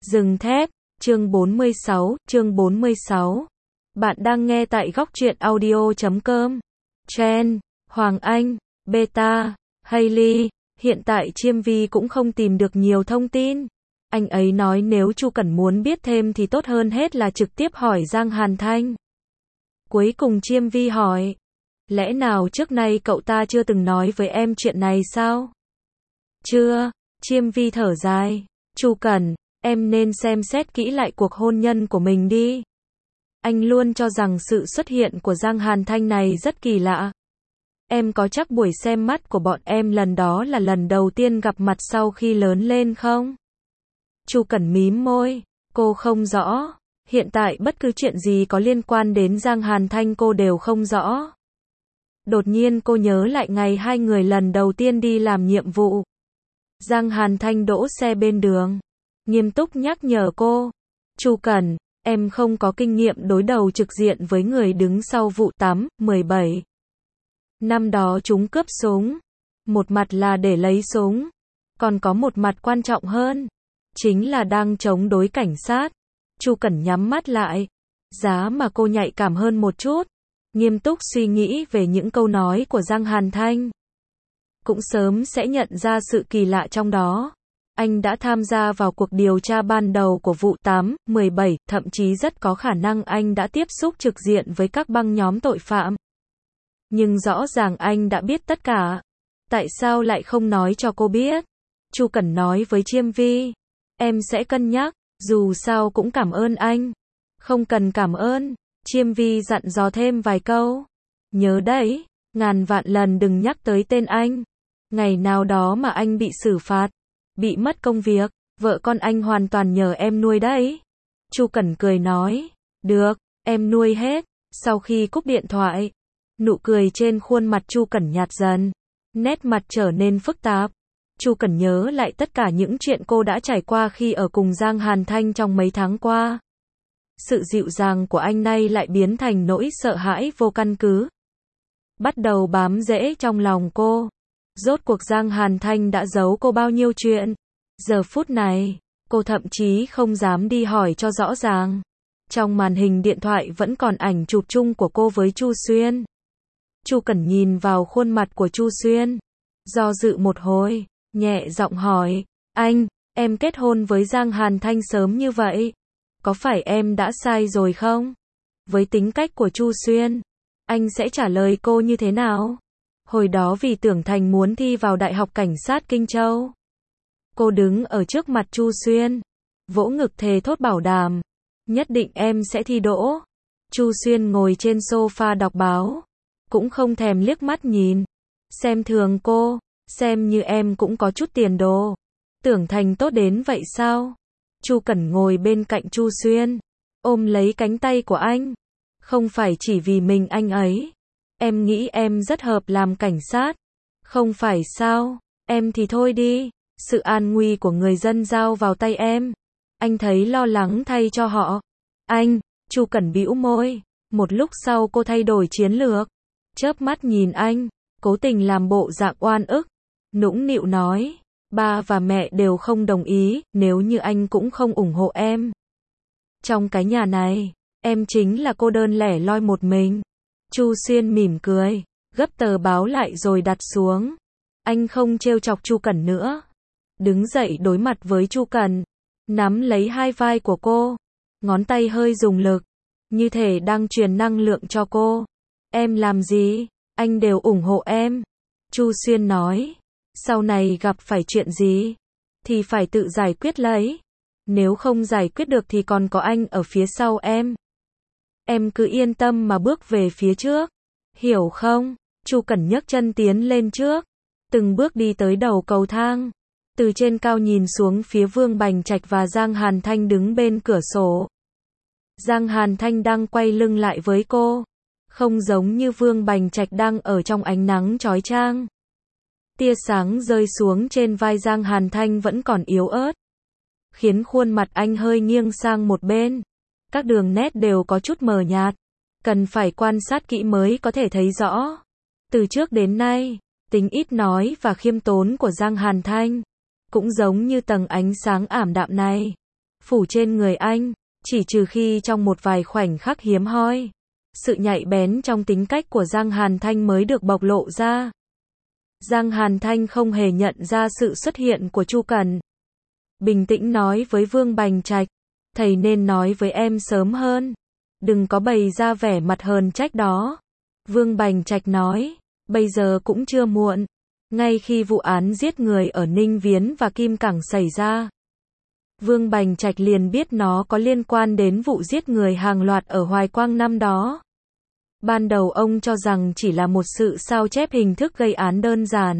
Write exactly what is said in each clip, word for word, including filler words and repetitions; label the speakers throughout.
Speaker 1: Rừng thép, chương bốn mươi sáu, chương bốn mươi sáu. Bạn đang nghe tại góc truyện audio chấm com. Chen, Hoàng Anh, Beta, Hailey, hiện tại Chiêm Vi cũng không tìm được nhiều thông tin. Anh ấy nói nếu Chu Cẩn muốn biết thêm thì tốt hơn hết là trực tiếp hỏi Giang Hàn Thanh. Cuối cùng Chiêm Vi hỏi, lẽ nào trước nay cậu ta chưa từng nói với em chuyện này sao? Chưa, Chiêm Vi thở dài, Chu Cẩn, em nên xem xét kỹ lại cuộc hôn nhân của mình đi. Anh luôn cho rằng sự xuất hiện của Giang Hàn Thanh này rất kỳ lạ. Em có chắc buổi xem mắt của bọn em lần đó là lần đầu tiên gặp mặt sau khi lớn lên không? Chu Cẩn mím môi, cô không rõ. Hiện tại bất cứ chuyện gì có liên quan đến Giang Hàn Thanh cô đều không rõ. Đột nhiên cô nhớ lại ngày hai người lần đầu tiên đi làm nhiệm vụ. Giang Hàn Thanh đỗ xe bên đường, nghiêm túc nhắc nhở cô, Chu Cẩn, em không có kinh nghiệm đối đầu trực diện với người đứng sau vụ tám mười bảy. Năm đó chúng cướp súng, một mặt là để lấy súng, còn có một mặt quan trọng hơn, chính là đang chống đối cảnh sát. Chu Cẩn nhắm mắt lại, giá mà cô nhạy cảm hơn một chút, nghiêm túc suy nghĩ về những câu nói của Giang Hàn Thanh. Cũng sớm sẽ nhận ra sự kỳ lạ trong đó. Anh đã tham gia vào cuộc điều tra ban đầu của vụ tám mười bảy, thậm chí rất có khả năng anh đã tiếp xúc trực diện với các băng nhóm tội phạm. Nhưng rõ ràng anh đã biết tất cả. Tại sao lại không nói cho cô biết? Chu Cẩn nói với Chiêm Vi, em sẽ cân nhắc, dù sao cũng cảm ơn anh. Không cần cảm ơn, Chiêm Vi dặn dò thêm vài câu. Nhớ đấy, ngàn vạn lần đừng nhắc tới tên anh. Ngày nào đó mà anh bị xử phạt, bị mất công việc, vợ con anh hoàn toàn nhờ em nuôi đấy. Chu Cẩn cười nói, được, em nuôi hết. Sau khi cúp điện thoại, nụ cười trên khuôn mặt Chu Cẩn nhạt dần, nét mặt trở nên phức tạp. Chu Cẩn nhớ lại tất cả những chuyện cô đã trải qua khi ở cùng Giang Hàn Thanh trong mấy tháng qua. Sự dịu dàng của anh nay lại biến thành nỗi sợ hãi vô căn cứ, bắt đầu bám rễ trong lòng cô. Rốt cuộc Giang Hàn Thanh đã giấu cô bao nhiêu chuyện? Giờ phút này, cô thậm chí không dám đi hỏi cho rõ ràng. Trong màn hình điện thoại vẫn còn ảnh chụp chung của cô với Chu Xuyên. Chu Cẩn nhìn vào khuôn mặt của Chu Xuyên, do dự một hồi, nhẹ giọng hỏi, anh, em kết hôn với Giang Hàn Thanh sớm như vậy, có phải em đã sai rồi không? Với tính cách của Chu Xuyên, anh sẽ trả lời cô như thế nào? Hồi đó vì Tưởng Thành muốn thi vào Đại học Cảnh sát Kinh Châu, cô đứng ở trước mặt Chu Xuyên, vỗ ngực thề thốt bảo đảm, nhất định em sẽ thi đỗ. Chu Xuyên ngồi trên sofa đọc báo, cũng không thèm liếc mắt nhìn, xem thường cô, xem như em cũng có chút tiền đồ. Tưởng Thành tốt đến vậy sao? Chu Cẩn ngồi bên cạnh Chu Xuyên, ôm lấy cánh tay của anh, không phải chỉ vì mình anh ấy. Em nghĩ em rất hợp làm cảnh sát, không phải sao? Em thì thôi đi, sự an nguy của người dân giao vào tay em, anh thấy lo lắng thay cho họ. Anh, Chu Cẩn bĩu môi, một lúc sau cô thay đổi chiến lược, chớp mắt nhìn anh, cố tình làm bộ dạng oan ức, nũng nịu nói, ba và mẹ đều không đồng ý, nếu như anh cũng không ủng hộ em. Trong cái nhà này, em chính là cô đơn lẻ loi một mình. Chu Xuyên mỉm cười, gấp tờ báo lại rồi đặt xuống. Anh không trêu chọc Chu Cẩn nữa. Đứng dậy đối mặt với Chu Cẩn, nắm lấy hai vai của cô, ngón tay hơi dùng lực, như thể đang truyền năng lượng cho cô. Em làm gì, anh đều ủng hộ em. Chu Xuyên nói, sau này gặp phải chuyện gì, thì phải tự giải quyết lấy. Nếu không giải quyết được thì còn có anh ở phía sau em. Em cứ yên tâm mà bước về phía trước, hiểu không? Chu Cẩn nhấc chân tiến lên trước, từng bước đi tới đầu cầu thang, từ trên cao nhìn xuống phía Vương Bành Trạch và Giang Hàn Thanh đứng bên cửa sổ. Giang Hàn Thanh đang quay lưng lại với cô, không giống như Vương Bành Trạch đang ở trong ánh nắng chói chang. Tia sáng rơi xuống trên vai Giang Hàn Thanh vẫn còn yếu ớt, khiến khuôn mặt anh hơi nghiêng sang một bên. Các đường nét đều có chút mờ nhạt, cần phải quan sát kỹ mới có thể thấy rõ. Từ trước đến nay, tính ít nói và khiêm tốn của Giang Hàn Thanh cũng giống như tầng ánh sáng ảm đạm này, phủ trên người anh, chỉ trừ khi trong một vài khoảnh khắc hiếm hoi. Sự nhạy bén trong tính cách của Giang Hàn Thanh mới được bộc lộ ra. Giang Hàn Thanh không hề nhận ra sự xuất hiện của Chu Cẩn. Bình tĩnh nói với Vương Bành Trạch, thầy nên nói với em sớm hơn. Đừng có bày ra vẻ mặt hờn trách đó. Vương Bành Trạch nói, bây giờ cũng chưa muộn. Ngay khi vụ án giết người ở Ninh Viễn và Kim Cảng xảy ra, Vương Bành Trạch liền biết nó có liên quan đến vụ giết người hàng loạt ở Hoài Quang năm đó. Ban đầu ông cho rằng chỉ là một sự sao chép hình thức gây án đơn giản.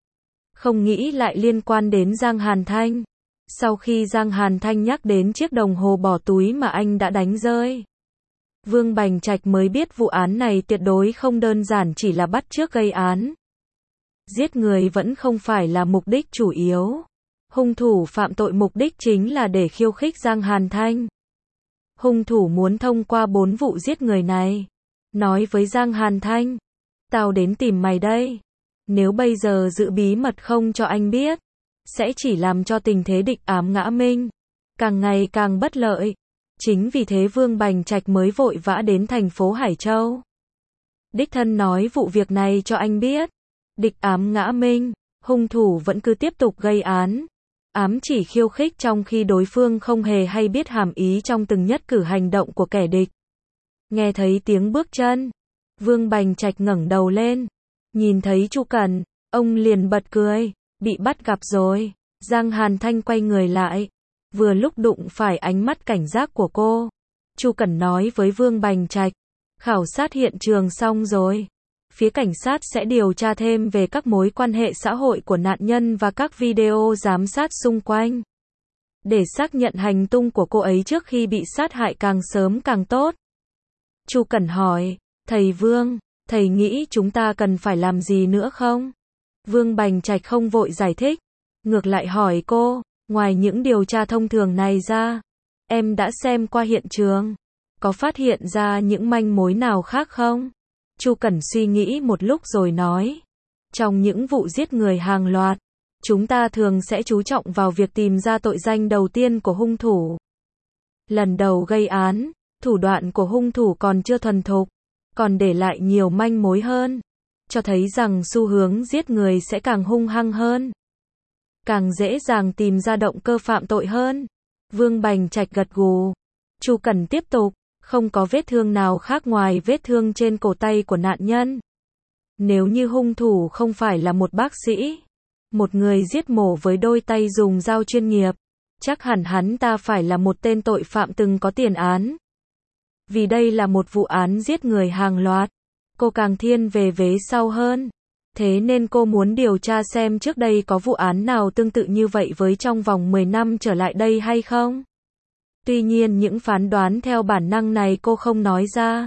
Speaker 1: Không nghĩ lại liên quan đến Giang Hàn Thanh. Sau khi Giang Hàn Thanh nhắc đến chiếc đồng hồ bỏ túi mà anh đã đánh rơi, Vương Bành Trạch mới biết vụ án này tuyệt đối không đơn giản chỉ là bắt chước gây án. Giết người vẫn không phải là mục đích chủ yếu. Hung thủ phạm tội mục đích chính là để khiêu khích Giang Hàn Thanh. Hung thủ muốn thông qua bốn vụ giết người này, nói với Giang Hàn Thanh, tao đến tìm mày đây. Nếu bây giờ giữ bí mật không cho anh biết, sẽ chỉ làm cho tình thế địch ám ngã minh, càng ngày càng bất lợi. Chính vì thế Vương Bành Trạch mới vội vã đến thành phố Hải Châu. Đích thân nói vụ việc này cho anh biết. Địch ám ngã minh, hung thủ vẫn cứ tiếp tục gây án, ám chỉ khiêu khích trong khi đối phương không hề hay biết hàm ý trong từng nhất cử hành động của kẻ địch. Nghe thấy tiếng bước chân, Vương Bành Trạch ngẩng đầu lên, nhìn thấy Chu Cẩn, ông liền bật cười, bị bắt gặp rồi. Giang Hàn Thanh quay người lại, vừa lúc đụng phải ánh mắt cảnh giác của cô. Chu Cẩn nói với Vương Bành Trạch, khảo sát hiện trường xong rồi. Phía cảnh sát sẽ điều tra thêm về các mối quan hệ xã hội của nạn nhân và các video giám sát xung quanh, để xác nhận hành tung của cô ấy trước khi bị sát hại càng sớm càng tốt. Chu Cẩn hỏi, thầy Vương, thầy nghĩ chúng ta cần phải làm gì nữa không? Vương Bành Trạch không vội giải thích, ngược lại hỏi cô, ngoài những điều tra thông thường này ra, em đã xem qua hiện trường, có phát hiện ra những manh mối nào khác không? Chu Cẩn suy nghĩ một lúc rồi nói, trong những vụ giết người hàng loạt, chúng ta thường sẽ chú trọng vào việc tìm ra tội danh đầu tiên của hung thủ. Lần đầu gây án, thủ đoạn của hung thủ còn chưa thuần thục, còn để lại nhiều manh mối hơn, cho thấy rằng xu hướng giết người sẽ càng hung hăng hơn, càng dễ dàng tìm ra động cơ phạm tội hơn. Vương Bành Trạch gật gù. Chu Cẩn tiếp tục, không có vết thương nào khác ngoài vết thương trên cổ tay của nạn nhân. Nếu như hung thủ không phải là một bác sĩ, một người giết mổ với đôi tay dùng dao chuyên nghiệp, chắc hẳn hắn ta phải là một tên tội phạm từng có tiền án. Vì đây là một vụ án giết người hàng loạt, cô càng thiên về vế sau hơn. Thế nên cô muốn điều tra xem trước đây có vụ án nào tương tự như vậy với trong vòng mười năm trở lại đây hay không. Tuy nhiên những phán đoán theo bản năng này cô không nói ra,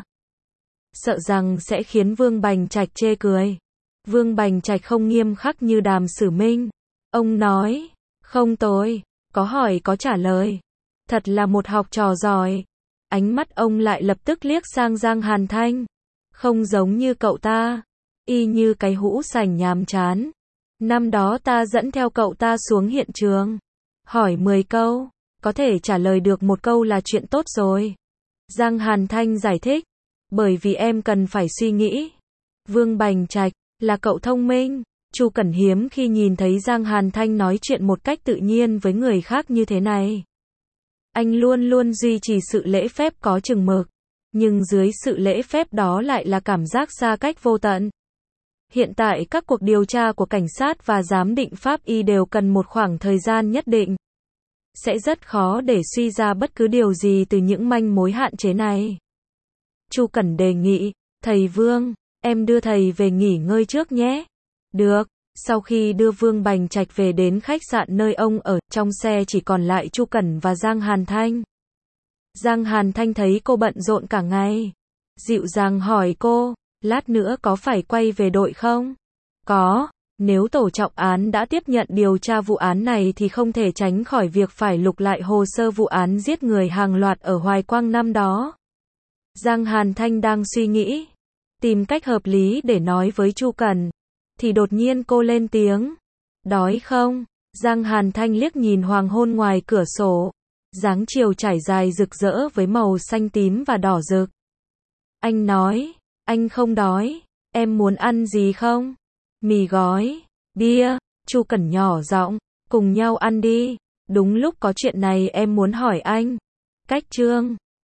Speaker 1: sợ rằng sẽ khiến Vương Bành Trạch chê cười. Vương Bành Trạch không nghiêm khắc như Đàm Sử Minh. Ông nói, không tôi, có hỏi có trả lời. Thật là một học trò giỏi. Ánh mắt ông lại lập tức liếc sang Giang Hàn Thanh. Không giống như cậu ta, y như cái hũ sành nhàm chán. Năm đó ta dẫn theo cậu ta xuống hiện trường, hỏi mười câu, có thể trả lời được một câu là chuyện tốt rồi. Giang Hàn Thanh giải thích, bởi vì em cần phải suy nghĩ. Vương Bành Trạch, là cậu thông minh. Chu Cẩn hiếm khi nhìn thấy Giang Hàn Thanh nói chuyện một cách tự nhiên với người khác như thế này. Anh luôn luôn duy trì sự lễ phép có chừng mực, nhưng dưới sự lễ phép đó lại là cảm giác xa cách vô tận. Hiện tại các cuộc điều tra của cảnh sát và giám định pháp y đều cần một khoảng thời gian nhất định. Sẽ rất khó để suy ra bất cứ điều gì từ những manh mối hạn chế này. Chu Cẩn đề nghị, thầy Vương, em đưa thầy về nghỉ ngơi trước nhé. Được. Sau khi đưa Vương Bành Trạch về đến khách sạn nơi ông ở, trong xe chỉ còn lại Chu Cẩn và Giang Hàn Thanh. Giang Hàn Thanh thấy cô bận rộn cả ngày, dịu dàng hỏi cô, lát nữa có phải quay về đội không? Có, nếu tổ trọng án đã tiếp nhận điều tra vụ án này thì không thể tránh khỏi việc phải lục lại hồ sơ vụ án giết người hàng loạt ở Hoài Quang năm đó. Giang Hàn Thanh đang suy nghĩ, tìm cách hợp lý để nói với Chu Cẩn, thì đột nhiên cô lên tiếng, đói không? Giang Hàn Thanh liếc nhìn hoàng hôn ngoài cửa sổ. dáng chiều trải dài rực rỡ với màu xanh tím và đỏ rực. Anh nói, anh không đói, em muốn ăn gì không? Mì gói, bia, Chu Cẩn nhỏ giọng, cùng nhau ăn đi. Đúng lúc có chuyện này em muốn hỏi anh. Cách Trương